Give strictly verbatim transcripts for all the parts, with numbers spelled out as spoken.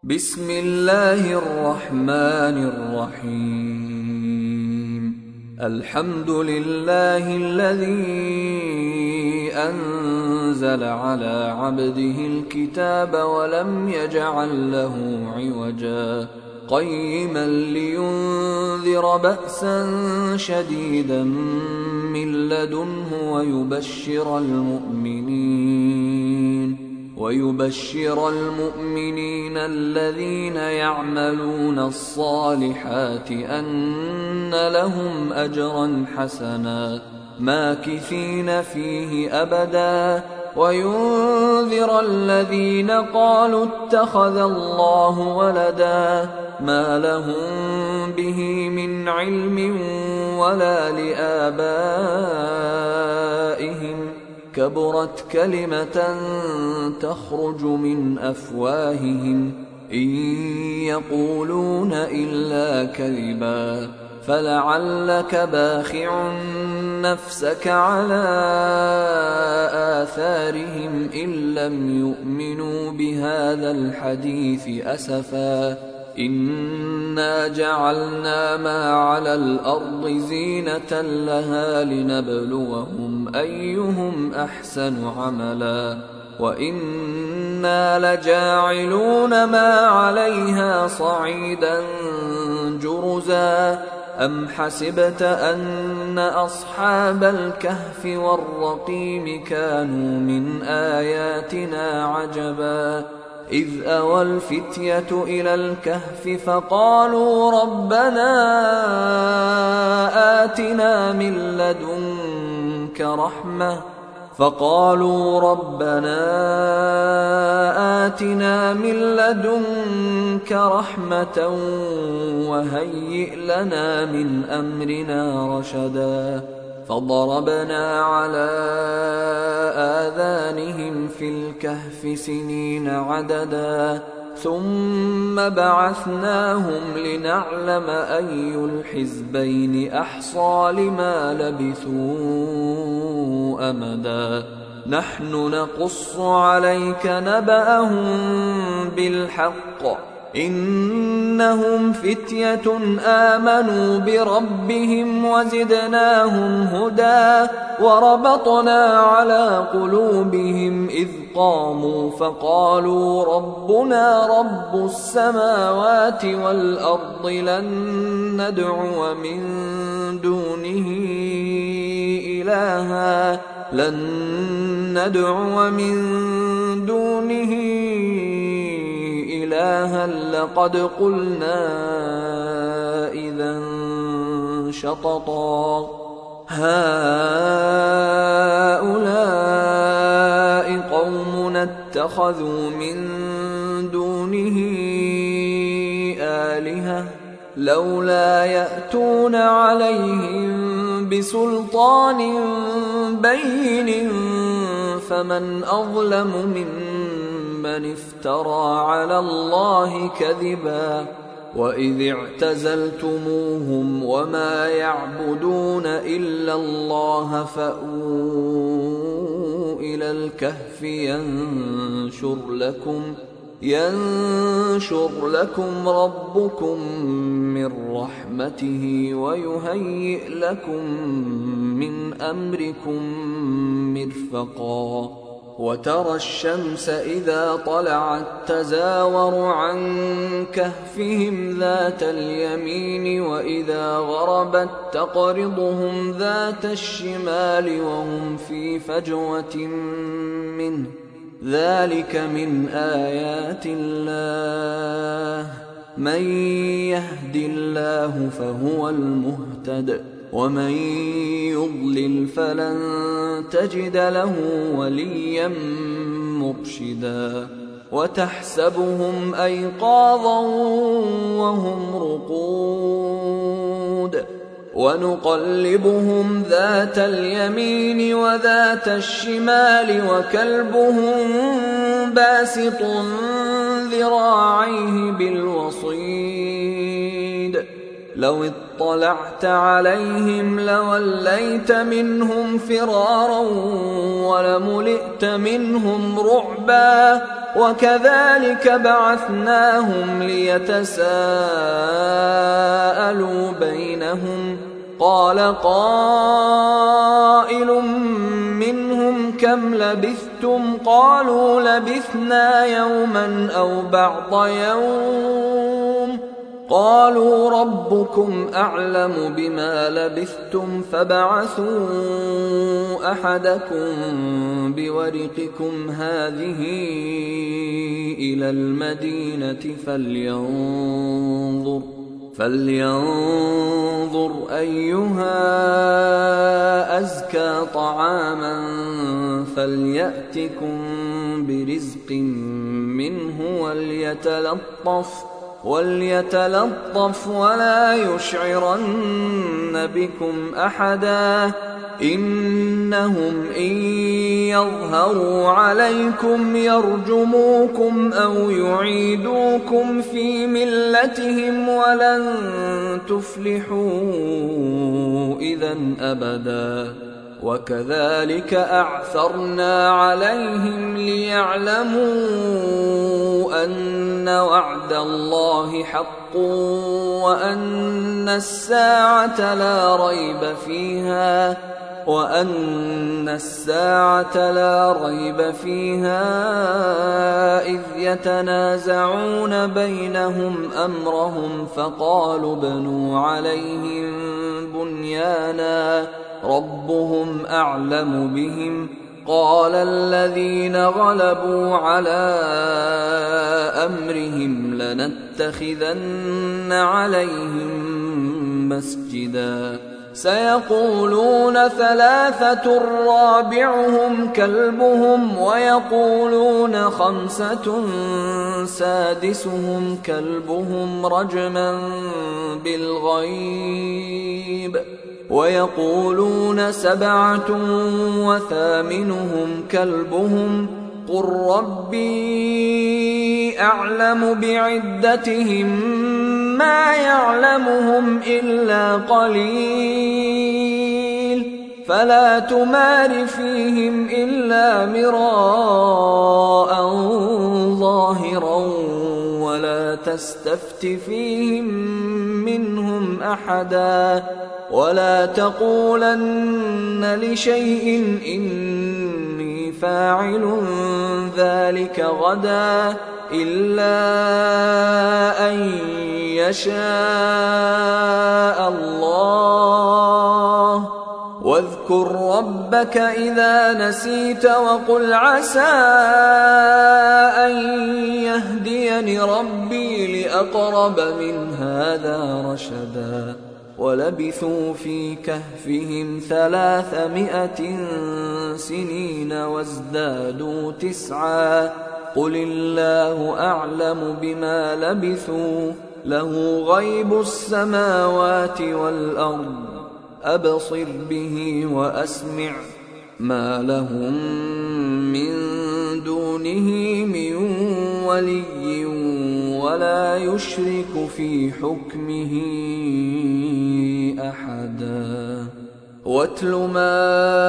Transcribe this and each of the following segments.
بسم الله الرحمن الرحيم. الحمد لله الذي أنزل على عبده الكتاب ولم يجعل له عوجا قيما لينذر بأسا شديدا من لدنه ويبشر المؤمنين ويبشر المؤمنين الذين يعملون الصالحات أن لهم أجرا حسنا ماكثين فيه أبدا وينذر الذين قالوا اتخذ الله ولدا ما لهم به من علم ولا لآبائهم كبرت كلمة تخرج من أفواههم إن يقولون إلا كذبا فلعلك باخع نفسك على آثارهم إن لم يؤمنوا بهذا الحديث أسفا إنا جعلنا ما على الأرض زينة لها لنبلوهم أيهم أحسن عملا وإنا لجاعلون ما عليها صعيدا جرزا أم حسبت أن أصحاب الكهف والرقيم كانوا من آياتنا عجبا إذ أوى الفتية إلى الكهف فقالوا ربنا آتنا من لدنك رحمة فقالوا ربنا آتنا من لدنك رحمة وهيئ لنا من أمرنا رشدا فضربنا على آذانهم في الكهف سنين عددا ثم بعثناهم لنعلم أي الحزبين أحصى لما لبثوا أمدا نحن نقص عليك نبأهم بالحق إنهم فتية آمنوا بربهم وزدناهم هدى وربطنا على قلوبهم إذ قاموا فقالوا ربنا رب السماوات والأرض لن ندعو من دونه إلها لن ندعو من دونه إلها لقد قلنا إذا شططا هؤلاء قومنا اتخذوا من دونه آلهة لولا يأتون عليهم بسلطان بين فمن أظلم ممن من افترى على الله كذبا وإذ اعتزلتموهم وما يعبدون إلا الله فأووا إلى الكهف ينشر لكم ينشر لكم ربكم من رحمته ويهيئ لكم من أمركم مرفقا وترى الشمس إذا طلعت تزاور عن كهفهم ذات اليمين وإذا غربت تقرضهم ذات الشمال وهم في فجوة منه ذلك من آيات الله من يهد الله فهو المهتد ومن يضلل فلن تجد له وليا مرشدا وتحسبهم أيقاظا وهم رقود ونقلبهم ذات اليمين وذات الشمال وكلبهم باسط ذراعيه بالوصيد لو اطلعت عليهم لوليت منهم فرارا ولملئت منهم رعبا وكذلك بعثناهم ليتساءلوا بينهم قال قائل منهم كم لبثتم قالوا لبثنا يوما أو بعض يوم قالوا ربكم أعلم بما لبثتم فابعثوا أحدكم بورقكم هذه إلى المدينة فلينظر فلينظر أيها أزكى طعاما فليأتكم برزق منه وليتلطف وليتلطف ولا يشعرن بكم أحدا إنهم إن يظهروا عليكم يرجموكم أو يعيدوكم في ملتهم ولن تفلحوا إذن أبدا وكذلك أعثرنا عليهم ليعلموا أن وعد الله حق وأن الساعة لا ريب فيها وأن الساعة لا ريب فيها إذ يتنازعون بينهم أمرهم فقالوا ابنوا عليهم بنيانا ربهم أعلم بهم قال الذين غلبوا على أمرهم لنتخذن عليهم مسجدا سيقولون ثلاثة رابعهم كلبهم ويقولون خمسة سادسهم كلبهم رجما بالغيب ويقولون سبعة وثامنهم كلبهم قل ربي أعلم بعدتهم ما يعلمهم إلا قليل فلا تمار فيهم إلا مراء ظاهرا ولا تستفت فيهم منهم أحدا ولا تقولن لشيء إني فاعل ذلك غدا إلا أن يشاء الله واذكر ربك إذا نسيت وقل عسى أن يهديني ربي لأقرب من هذا رشدا ولبثوا في كهفهم ثلاثمائة سنين وازدادوا تسعا قل الله أعلم بما لبثوا له غيب السماوات والأرض أبصر به وأسمع ما لهم من دونه من ولي ولا يشرك في حكمه أحدا واتل ما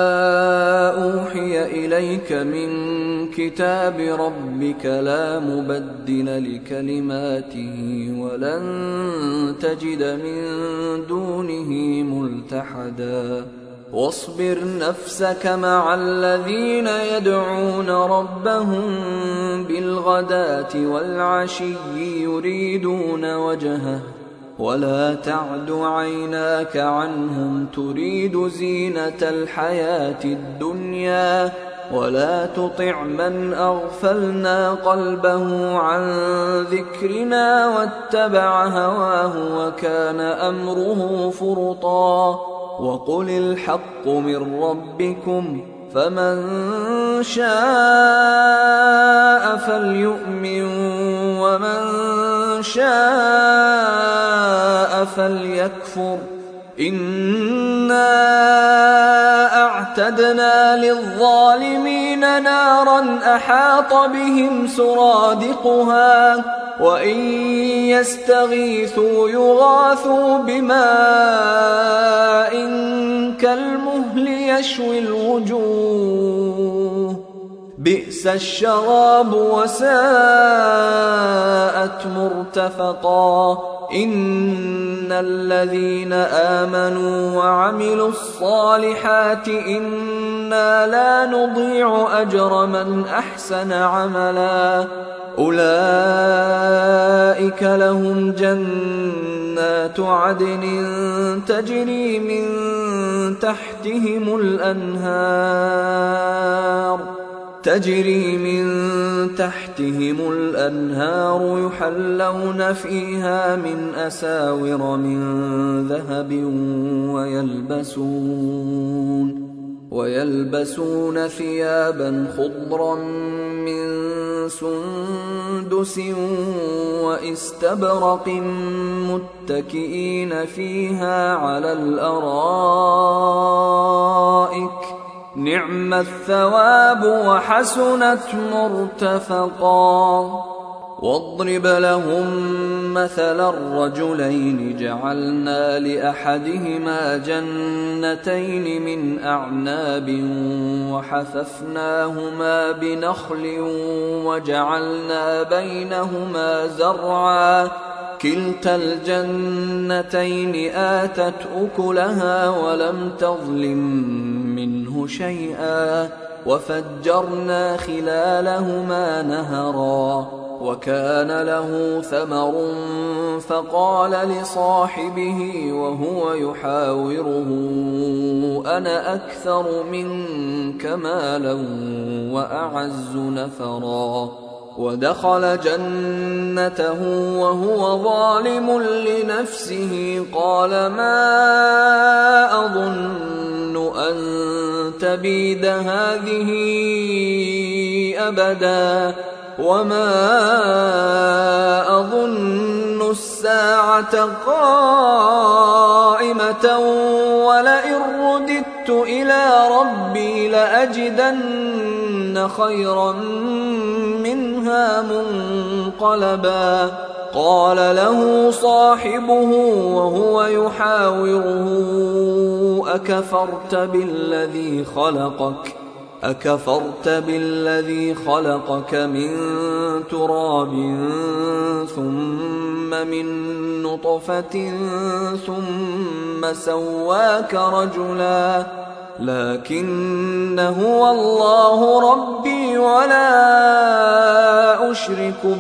أوحي إليك من كتاب ربك لا مبدل لكلماته ولن تجد من دونه ملتحدا واصبر نفسك مع الذين يدعون ربهم بالغداة والعشي يريدون وجهه ولا تعد عيناك عنهم تريد زينة الحياة الدنيا ولا تطع من أغفلنا قلبه عن ذكرنا واتبع هواه وكان أمره فرطا وقل الحق من ربكم فمن شاء فليؤمن ومن شاء فليكفر إنا أعتدنا للظالمين نارا أحاط بهم سرادقها وإن يستغيثوا يغاثوا بماء كالمهل يشوي الوجوه بئس الشراب وساءت مرتفقا إن الذين آمنوا وعملوا الصالحات إنا لا نضيع أجر من أحسن عملا أولئك لهم جنات عدن تجري من تحتهم الأنهار تجري من تحتهم الأنهار يحلون فيها من أساور من ذهب ويلبسون ويلبسون ثيابا خضرا من سندس واستبرق متكئين فيها على الأرائك نعم الثواب وحسنت مرتفقا واضرب لهم مثل الرجلين جعلنا لأحدهما جنتين من أعناب وحففناهما بنخل وجعلنا بينهما زرعا كلتا الجنتين آتت أكلها ولم تظلم منه شيئا وفجرنا خلالهما نهرا وكان له ثمر فقال لصاحبه وهو يحاوره أنا أكثر منك مالا وأعز نفرا ودخل جنته وهو ظالم لنفسه قال ما أظن أن تبيد هذه أبدا وما أظن الساعة قائمة ولئن رددت إلى ربي لأجدن خيرا منها منقلبا قال له صاحبه وهو يحاوره أكفرت بالذي خلقك أكفرت بالذي خلقك من تراب ثم من نطفة ثم سواك رجلا لكن هو الله ربي ولا أشرك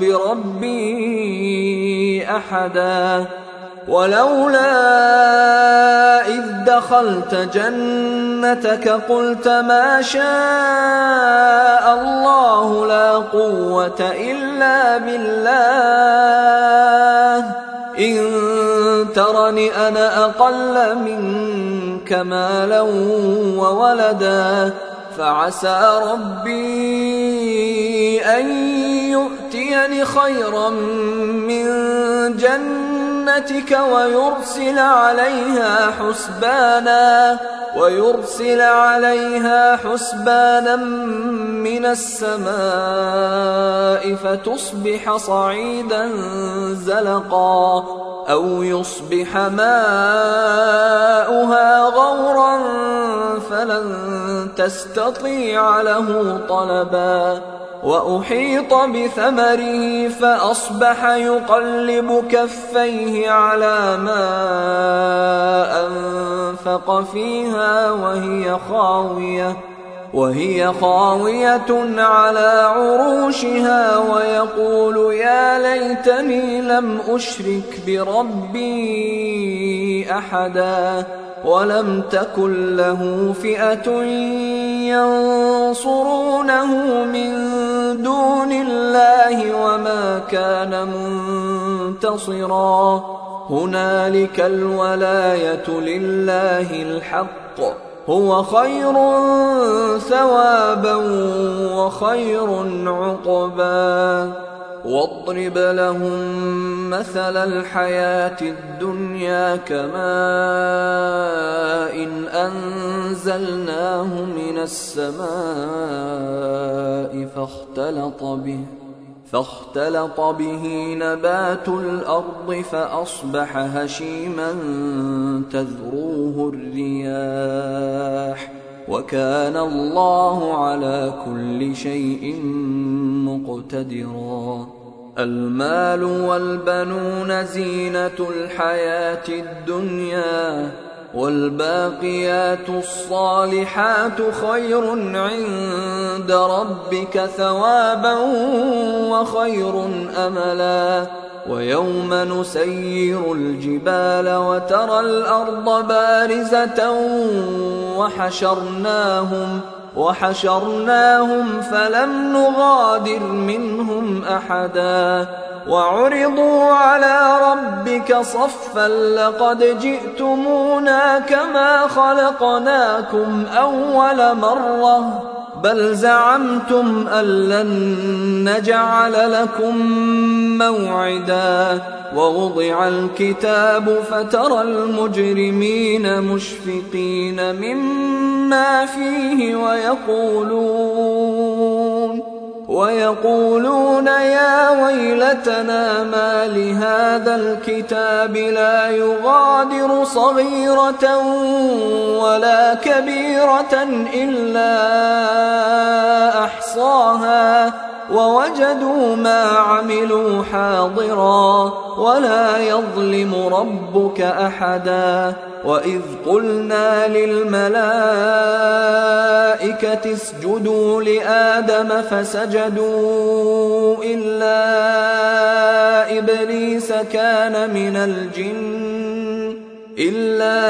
بربي أحدا ولولا إذ دخلت جنتك قلت ما شاء الله لا قوة إلا بالله إن ترني أنا أقل منك مالا وولدا فعسى ربي أن يؤتيني خيرا من جنتك ويرسل عليها حسبانا ويرسل عليها حسبانا من السماء فتصبح صعيدا زلقا أو يصبح ماؤها غورا فلن تستطيع له طلبا وأحيط بثمره فأصبح يقلب كفيه على ما أنفق فيها وهي خاوية وهي خاوية على عروشها ويقول يا ليتني لم أشرك بربي أحدا ولم تكن له فئة ينصرونه من دون الله وما كان منتصرا هنالك الولاية لله الحق هو خير ثوابا وخير عقبا واضرب لهم مثل الحياة الدنيا كماء إن أنزلناه من السماء فاختلط به فاختلط به نبات الأرض فأصبح هشيما تذروه الرياح وكان الله على كل شيء مقتدرا. المال والبنون زينة الحياة الدنيا، والباقيات الصالحات خير عند ربك ثوابا وخير أملا. ويوم نسير الجبال وترى الأرض بارزة وحشرناهم وحشرناهم فلم نغادر منهم أحدا. وعرضوا على ربك صفا لقد جئتمونا كما خلقناكم أول مرة بل زعمتم أن لن نجعل لكم موعدا. ووضع الكتاب فترى المجرمين مشفقين مما فيه ويقولون ويقولون يا ويلتنا ما لهذا الكتاب لا يغادر صغيرة ولا كبيرة إلا أحصاها ووجدوا ما عملوا حاضرا ولا يظلم ربك أحدا. وإذ قلنا للملائكة اسجدوا لآدم فسجدوا إلا إبليس كان من الجن إلا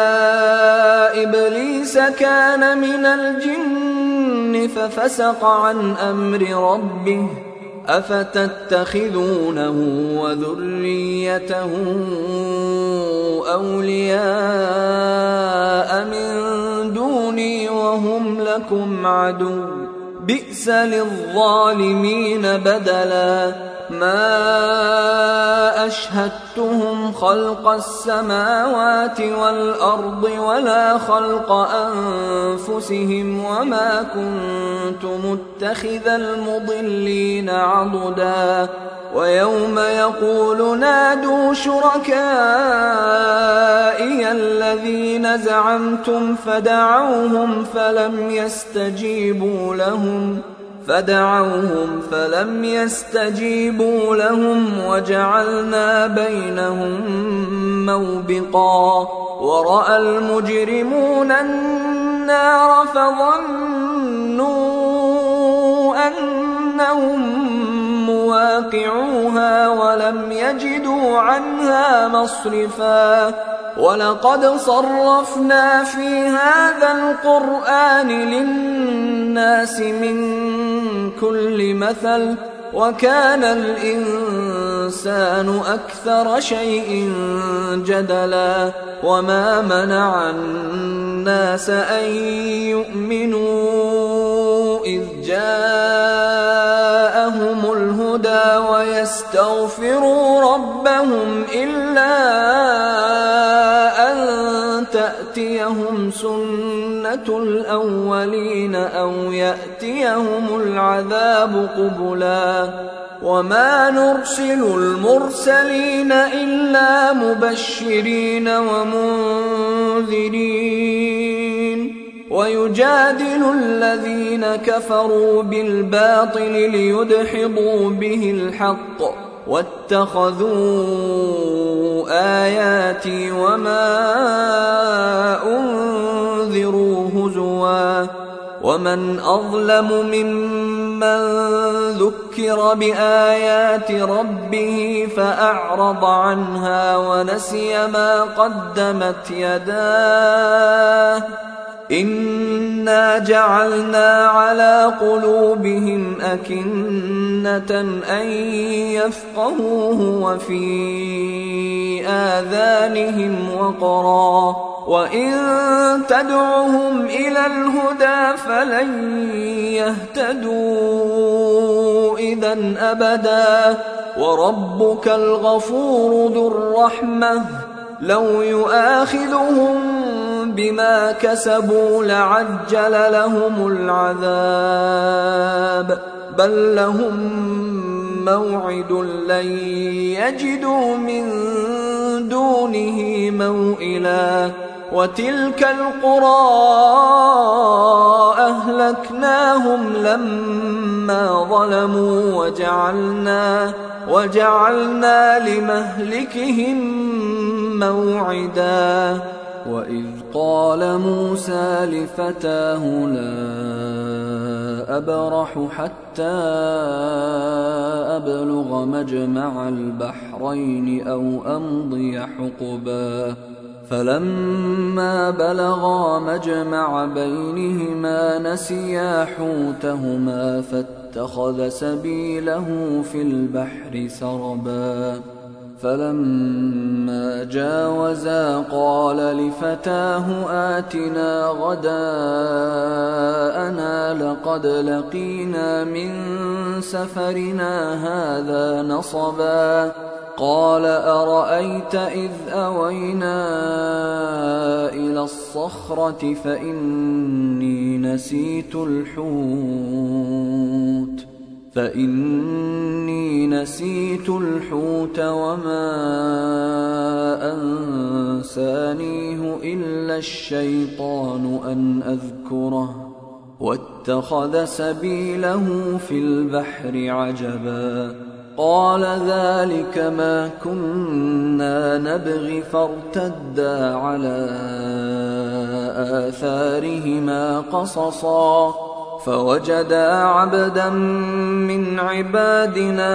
إبليس كان من الجن ففسق عن أمر ربه أفتتخذونه وذريته أولياء من دوني وهم لكم عدو بئس للظالمين بدلا. ما أشهدتهم خلق السماوات والأرض ولا خلق أنفسهم وما كنت متخذ المضلين عضدا. ويوم يقول نادوا شركائي الذين زعمتم فدعوهم فلم يستجيبوا لهم فدعوهم فلم يستجيبوا لهم وجعلنا بينهم موبقا. ورأى المجرمون النار فظنوا أنهم مواقعوها ولم يجدوا عنها مصرفا. ولقد صرفنا في هذا القرآن للناس من كل مثل وكان الإنسان أكثر شيء جدلا. وما منع الناس أن يؤمنوا إذ جاءهم الهدى ويستغفروا ربهم إلا أن تأتيهم سنة الأولين أو يأتيهم العذاب قبلا. وما نرسل المرسلين إلا مبشرين ومنذرين ويجادل الذين كفروا بالباطل ليدحضوا به الحق واتخذوا آياتي وما أنذروا هزوا. ومن أظلم ممن ذكر بآيات ربه فأعرض عنها ونسي ما قدمت يداه إنا جعلنا على قلوبهم أكنة أن يفقهوه وفي آذانهم وقرا وإن تدعهم إلى الهدى فلن يهتدوا إذا أبدا. وربك الغفور ذو الرحمة لو يؤاخذهم بما كسبوا لعجل لهم العذاب بل لهم موعد لن يجدوا من دونه موئلا. وتلك القرى أهلكناهم لما ظلموا وجعلنا, وجعلنا لمهلكهم موعدا وإذ قال موسى لفتاه لا أبرح حتى أبلغ مجمع البحرين أو أمضي حقبا فلما بلغا مجمع بينهما نسيا حوتهما فاتخذ سبيله في البحر سربا فلما جاوزا قال لفتاه آتنا غداءنا لقد لقينا من سفرنا هذا نصبا قال أرأيت إذ أوينا إلى الصخرة فإني نسيت الحوت فإني نسيت الحوت وما أنسانيه إلا الشيطان أن أذكره واتخذ سبيله في البحر عجبا قال ذلك ما كنا نبغي فارتدا على آثارهما قصصا فوجدا عبدا من عبادنا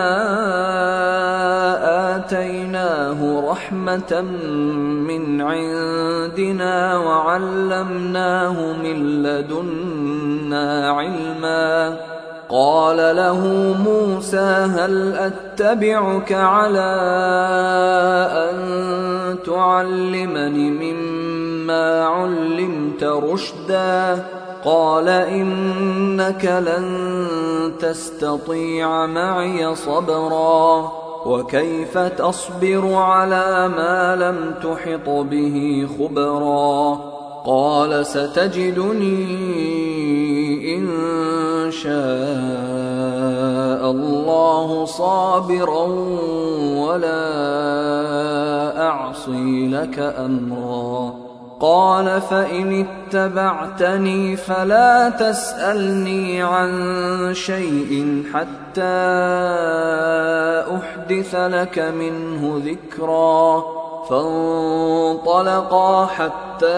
آتيناه رحمة من عندنا وعلمناه من لدنا علما قال له موسى هل أتبعك على أن تعلمني مما علمت رشدا قال إنك لن تستطيع معي صبرا وكيف تصبر على ما لم تحط به خبرا قال ستجدني إن شاء الله صابرا ولا أعصي لك أمرا قال فإن اتبعتني فلا تسألني عن شيء حتى أحدث لك منه ذكرا فانطلقا حتى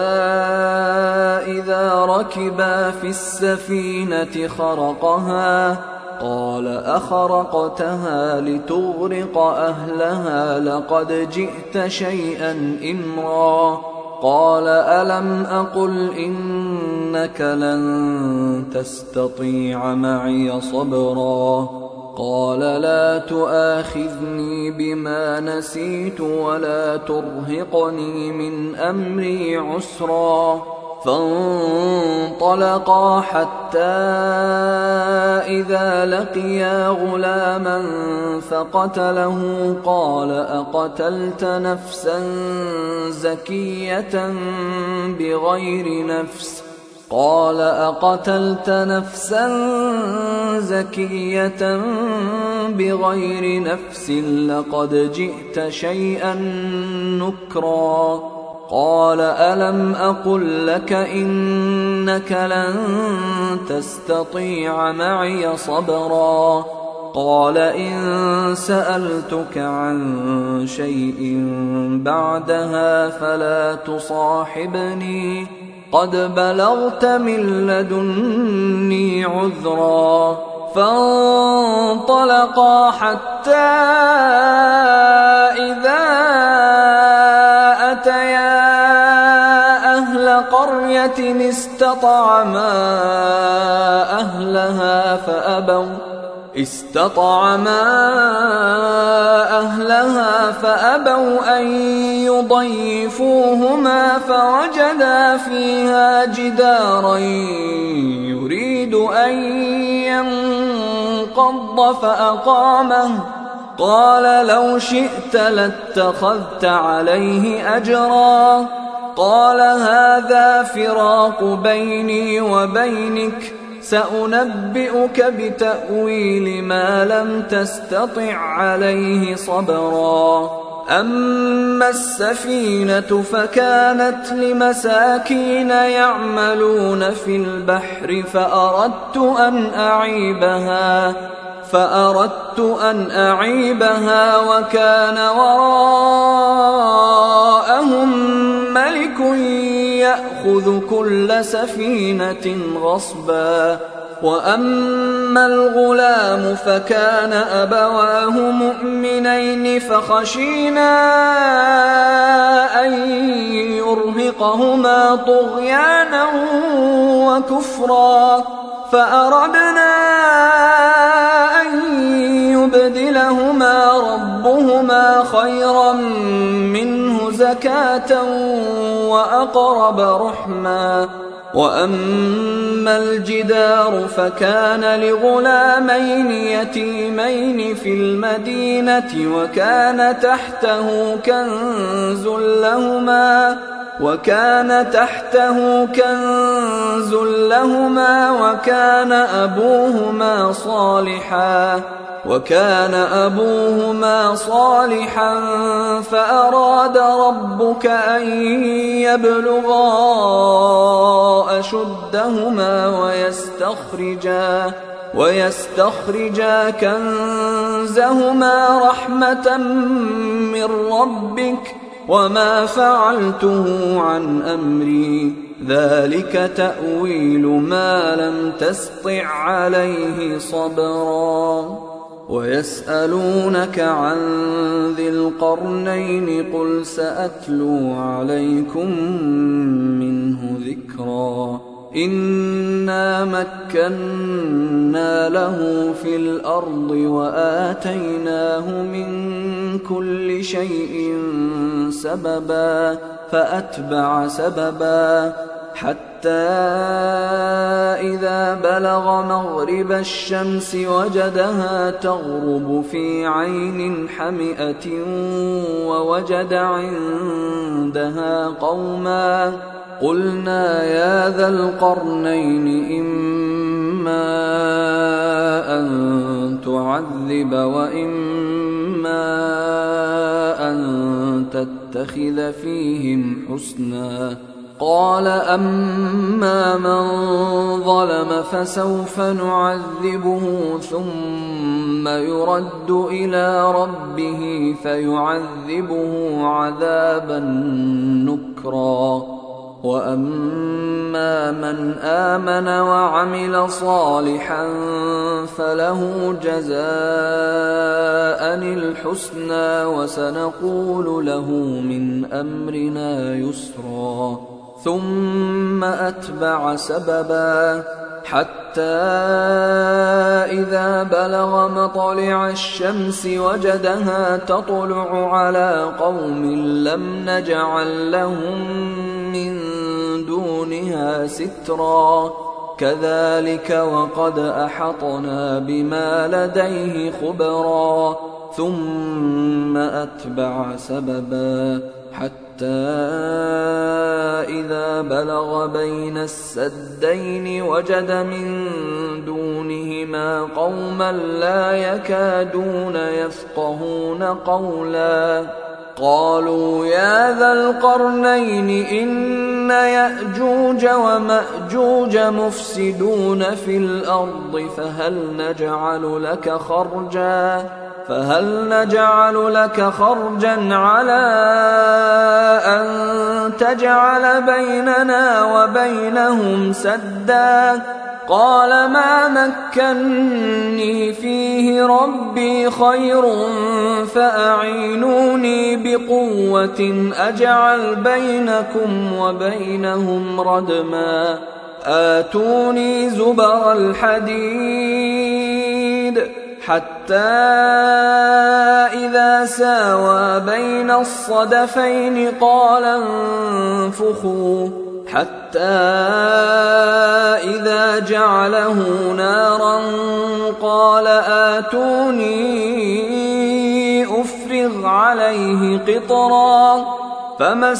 إذا ركبا في السفينة خرقها قال أخرقتها لتغرق أهلها لقد جئت شيئا إمرا قال ألم أقل إنك لن تستطيع معي صبرا قال لا تؤاخذني بما نسيت ولا ترهقني من أمري عسرا فانطلقا حتى إذا لقيا غلاما فقتله قال أقتلت نفسا زكية بغير نفس قال أقتلت نفسا زكية بغير نفس لقد جئت شيئا نكرا قال ألم أقل لك إنك لن تستطيع معي صبرا قال إن سألتك عن شيء بعدها فلا تصاحبني قد بلغت من لدني عذرا فانطلقا حتى إذا أتيا أهل قرية استطعما أهلها فأبوا استطعما أهلها فأبوا أن يضيفوهما فوجدا فيها جدارا يريد أن ينقض فأقامه قال لو شئت لاتخذت عليه أجرا قال هذا فراق بيني وبينك سأنبئك بتأويل ما لم تستطع عليه صبرا أما السفينة فكانت لمساكين يعملون في البحر فأردت أن أعيبها فأردت أن أعيبها وكان وراءهم ملك يأخذ كل سفينة غصبا. وأما الغلام فكان أبواه مؤمنين فخشينا أن يرهقهما طغيانا وكفرا فأردنا أن يبدلهما ربهما خيرا منه زكاة وأقرب رحما. وأما الجدار فكان لغلامين يتيمين في المدينة وكان تحته كنز لهما وكان تحته كنز لهما وكان أبوهما صالحا وكان أبوهما صالحا فأراد ربك أن يبلغا أشدهما ويستخرجا ويستخرجا كنزهما رحمة من ربك وما فعلته عن أمري ذلك تأويل ما لم تسطع عليه صبرا. ويسألونك عن ذي القرنين قل سأتلو عليكم منه ذكرا. إنا مكنا له في الأرض وآتيناه من كل شيء سببا فأتبع سببا حتى إذا بلغ مغرب الشمس وجدها تغرب في عين حمئة ووجد عندها قوما قلنا يا ذا القرنين إما أن تعذب وإما أن تتخذ فيهم حسنا. قال أما من ظلم فسوف نعذبه ثم يرد إلى ربه فيعذبه عذابا نكرا. وأما من آمن وعمل صالحا فله جزاء الحسنى وسنقول له من أمرنا يسرا. ثم أتبع سببا حتى إذا بلغ مطلع الشمس وجدها تطلع على قوم لم نجعل لهم من دونها سترا كذلك وقد أحطنا بما لديه خبرا. ثم أتبع سببا حتى إذا بلغ بين السدين وجد من دونهما قوما لا يكادون يفقهون قولا. قالوا يا ذا القرنين إن يأجوج ومأجوج مفسدون في الأرض فهل نجعل لك خرجا فهل نجعل لك خرجا على أن تجعل بيننا وبينهم سدا. قال ما مكني فيه ربي خير فأعينوني بقوة أجعل بينكم وبينهم ردما. آتوني زبر الحديد حتى إذا ساوى بين الصدفين قال انفخوا حتى إذا جعله نارا قال آتوني أفرغ عليه قطرا. فما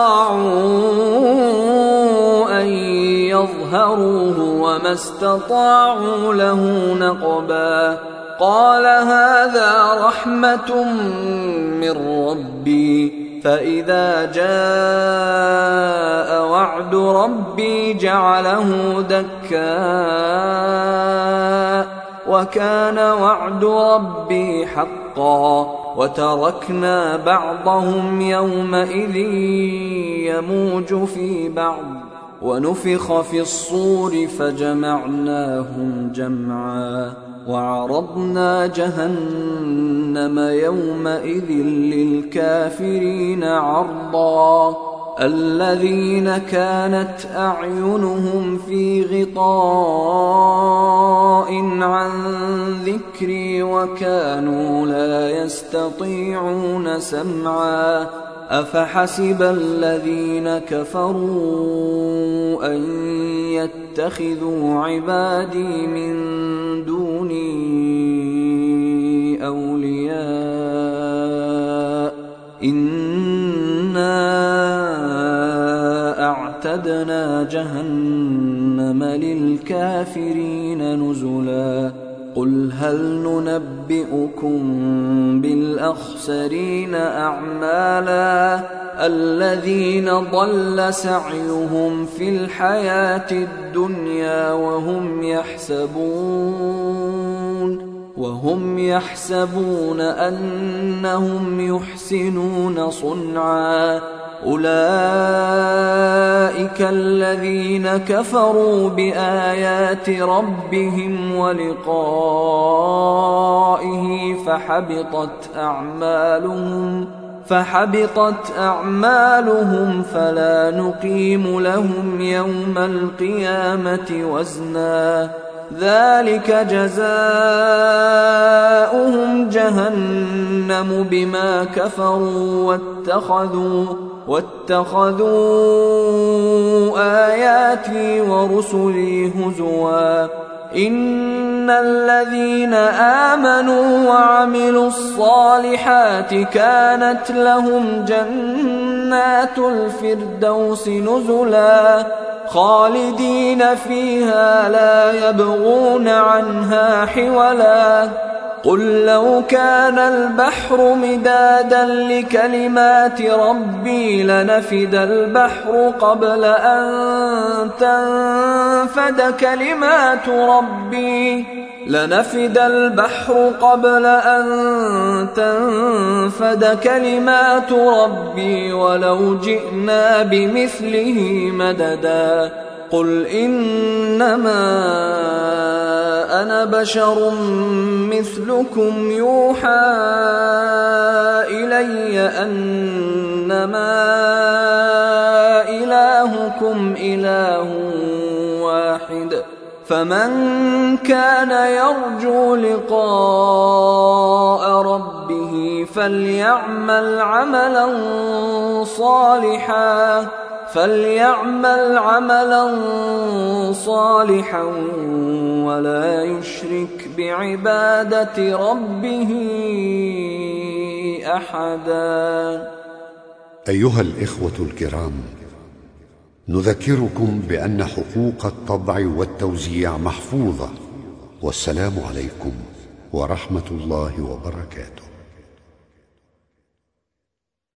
استطاعوا أن يظهروه وما استطاعوا له نقبا. قال هذا رحمة من ربي فإذا جاء وعد ربي جعله دكاء وكان وعد ربي حقا وتركنا بعضهم يومئذ يموج في بعض ونفخ في الصور فجمعناهم جمعا وعرضنا جهنم يومئذ للكافرين عرضا الذين كانت أعينهم في غطاء عن ذكري وكانوا لا يستطيعون سمعا أفحسب الذين كفروا أن يتخذوا عبادي من دوني أولياء إنا أعتدنا جهنم للكافرين نزلا قل هل ننبئكم بالأخسرين أعمالا الذين ضل سعيهم في الحياة الدنيا وهم يحسبون وهم يحسبون أنهم يحسنون صنعا أولئك الذين كفروا بآيات ربهم ولقائه فحبطت أعمالهم فحبطت أعمالهم فلا نقيم لهم يوم القيامة وزنا ذلك جزاؤهم جهنم بما كفروا واتخذوا واتخذوا آياتي ورسلي هزوا إن الذين آمنوا وعملوا الصالحات كانت لهم جنات الفردوس نزلا خالدين فيها لا يبغون عنها حولا قل لو كان البحر مدادا لكلمات ربي لنفد البحر قبل أن تنفد كلمات ربي لنفد البحر قبل أن تنفد كلمات ربي ولو جئنا بمثله مددا قل إنما أنا بشر مثلكم يوحى إلي أنما إلهكم إله واحد فمن كان يرجو لقاء ربه فليعمل عملا صالحا فليعمل عملا صالحا ولا يشرك بعبادة ربه أحدا. أيها الإخوة الكرام، نذكركم بأن حقوق الطبع والتوزيع محفوظة، والسلام عليكم ورحمة الله وبركاته.